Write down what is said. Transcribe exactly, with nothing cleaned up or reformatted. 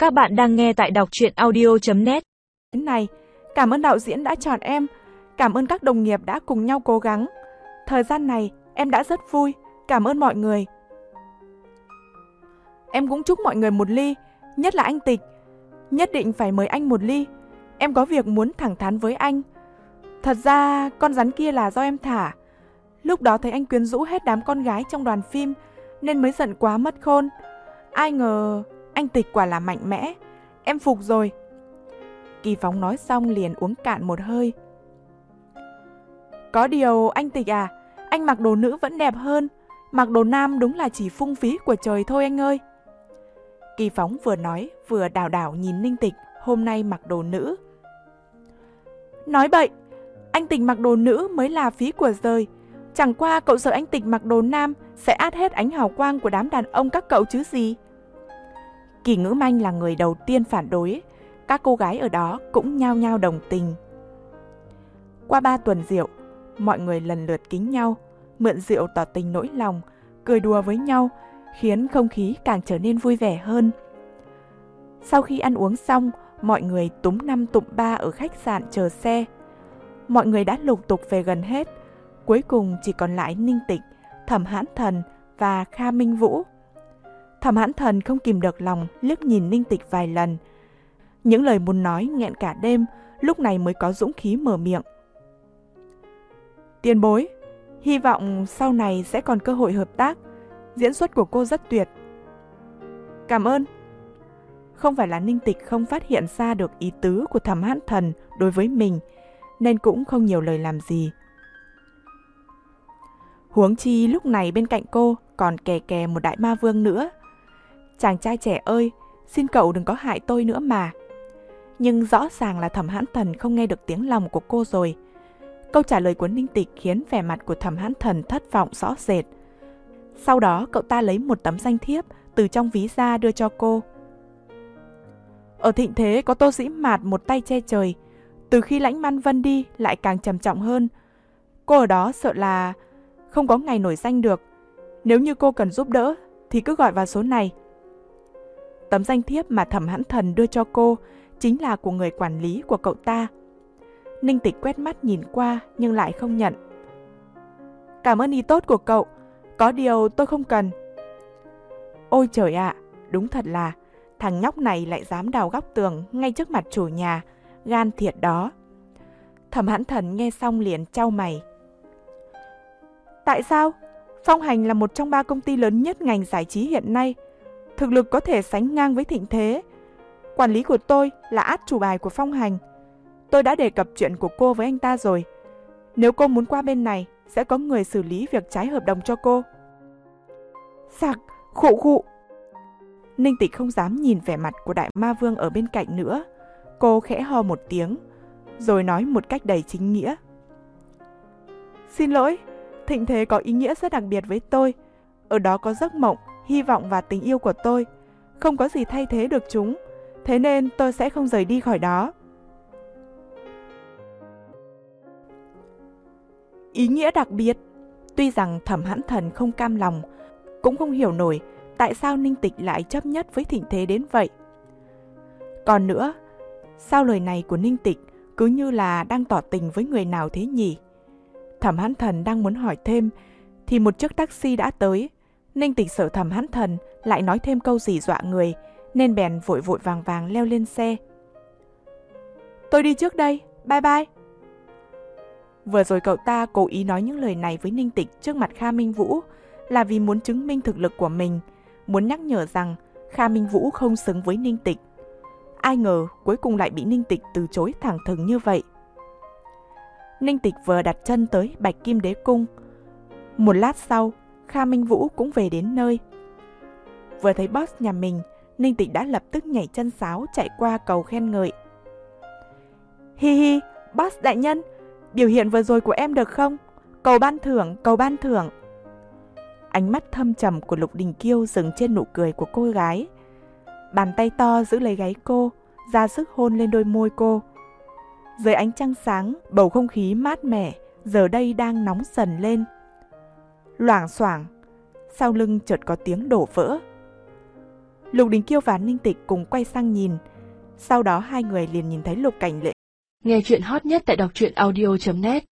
Các bạn đang nghe tại đọc truyện audio chấm net. Này, cảm ơn đạo diễn đã chọn em, cảm ơn các đồng nghiệp đã cùng nhau cố gắng. Thời gian này em đã rất vui, cảm ơn mọi người. Em cũng chúc mọi người một ly, nhất là anh Tịch. Nhất định phải mời anh một ly, em có việc muốn thẳng thắn với anh. Thật ra con rắn kia là do em thả. Lúc đó thấy anh quyến rũ hết đám con gái trong đoàn phim nên mới giận quá mất khôn. Ai ngờ anh Tịch quả là mạnh mẽ, em phục rồi. Kỳ Phóng nói xong liền uống cạn một hơi. Có điều anh Tịch à, anh mặc đồ nữ vẫn đẹp hơn, mặc đồ nam đúng là chỉ phung phí của trời thôi anh ơi. Kỳ Phóng vừa nói vừa đảo đảo nhìn Ninh Tịch hôm nay mặc đồ nữ. Nói bậy, anh Tịch mặc đồ nữ mới là phí của trời. Chẳng qua cậu sợ anh Tịch mặc đồ nam sẽ át hết ánh hào quang của đám đàn ông các cậu chứ gì. Kỳ Ngữ Manh là người đầu tiên phản đối, các cô gái ở đó cũng nhao nhao đồng tình. Qua ba tuần rượu, mọi người lần lượt kính nhau, mượn rượu tỏ tình nỗi lòng, cười đùa với nhau, khiến không khí càng trở nên vui vẻ hơn. Sau khi ăn uống xong, mọi người túm năm tụm ba ở khách sạn chờ xe. Mọi người đã lục tục về gần hết, cuối cùng chỉ còn lại Ninh Tịch, Thẩm Hãn Thần và Kha Minh Vũ. Thẩm Hãn Thần không kìm được lòng liếc nhìn Ninh Tịch vài lần. Những lời muốn nói nghẹn cả đêm, lúc này mới có dũng khí mở miệng. Tiền bối, hy vọng sau này sẽ còn cơ hội hợp tác. Diễn xuất của cô rất tuyệt. Cảm ơn. Không phải là Ninh Tịch không phát hiện ra được ý tứ của Thẩm Hãn Thần đối với mình, nên cũng không nhiều lời làm gì. Huống chi lúc này bên cạnh cô còn kè kè một đại ma vương nữa. Chàng trai trẻ ơi, xin cậu đừng có hại tôi nữa mà. Nhưng rõ ràng là Thẩm Hãn Thần không nghe được tiếng lòng của cô rồi. Câu trả lời của Ninh Tịch khiến vẻ mặt của Thẩm Hãn Thần thất vọng rõ rệt. Sau đó cậu ta lấy một tấm danh thiếp từ trong ví ra đưa cho cô. Ở thịnh thế có Tô Dĩ Mạt một tay che trời, từ khi Lãnh Man Vân đi lại càng trầm trọng hơn. Cô ở đó sợ là không có ngày nổi danh được. Nếu như cô cần giúp đỡ thì cứ gọi vào số này. Tấm danh thiếp mà Thẩm Hãn Thần đưa cho cô chính là của người quản lý của cậu ta. Ninh Tịch quét mắt nhìn qua nhưng lại không nhận. Cảm ơn ý tốt của cậu, có điều tôi không cần. Ôi trời ạ, à, đúng thật là thằng nhóc này lại dám đào góc tường ngay trước mặt chủ nhà, gan thiệt đó. Thẩm Hãn Thần nghe xong liền chau mày. Tại sao? Phong Hành là một trong ba công ty lớn nhất ngành giải trí hiện nay, thực lực có thể sánh ngang với Thịnh Thế. Quản lý của tôi là át chủ bài của Phong Hành. Tôi đã đề cập chuyện của cô với anh ta rồi. Nếu cô muốn qua bên này, sẽ có người xử lý việc trái hợp đồng cho cô. Sặc, khụ khụ. Ninh Tịch không dám nhìn vẻ mặt của đại ma vương ở bên cạnh nữa. Cô khẽ ho một tiếng, rồi nói một cách đầy chính nghĩa. Xin lỗi, Thịnh Thế có ý nghĩa rất đặc biệt với tôi. Ở đó có giấc mộng, hy vọng và tình yêu của tôi. Không có gì thay thế được chúng. Thế nên tôi sẽ không rời đi khỏi đó. Ý nghĩa đặc biệt. Tuy rằng Thẩm Hãn Thần không cam lòng, cũng không hiểu nổi tại sao Ninh Tịch lại chấp nhất với Thịnh Thế đến vậy. Còn nữa, sao lời này của Ninh Tịch cứ như là đang tỏ tình với người nào thế nhỉ? Thẩm Hãn Thần đang muốn hỏi thêm thì một chiếc taxi đã tới. Ninh Tịch sợ Thẩm Hãn Thần lại nói thêm câu gì dọa người, nên bèn vội vội vàng vàng leo lên xe. Tôi đi trước đây, bye bye. Vừa rồi cậu ta cố ý nói những lời này với Ninh Tịch trước mặt Kha Minh Vũ là vì muốn chứng minh thực lực của mình, muốn nhắc nhở rằng Kha Minh Vũ không xứng với Ninh Tịch. Ai ngờ cuối cùng lại bị Ninh Tịch từ chối thẳng thừng như vậy. Ninh Tịch vừa đặt chân tới Bạch Kim Đế Cung. Một lát sau, Kha Minh Vũ cũng về đến nơi. Vừa thấy boss nhà mình, Ninh Tịch đã lập tức nhảy chân sáo chạy qua cầu khen ngợi. Hi hi, boss đại nhân, biểu hiện vừa rồi của em được không? Cầu ban thưởng, cầu ban thưởng. Ánh mắt thâm trầm của Lục Đình Kiêu dừng trên nụ cười của cô gái. Bàn tay to giữ lấy gáy cô, ra sức hôn lên đôi môi cô. Dưới ánh trăng sáng, bầu không khí mát mẻ giờ đây đang nóng dần lên. Loảng xoảng, sau lưng chợt có tiếng đổ vỡ. Lục Đình Kiêu và Ninh Tịch cùng quay sang nhìn. Sau đó hai người liền nhìn thấy Lục Cảnh Lệ. Nghe chuyện hot nhất tại đọc truyện audio chấm net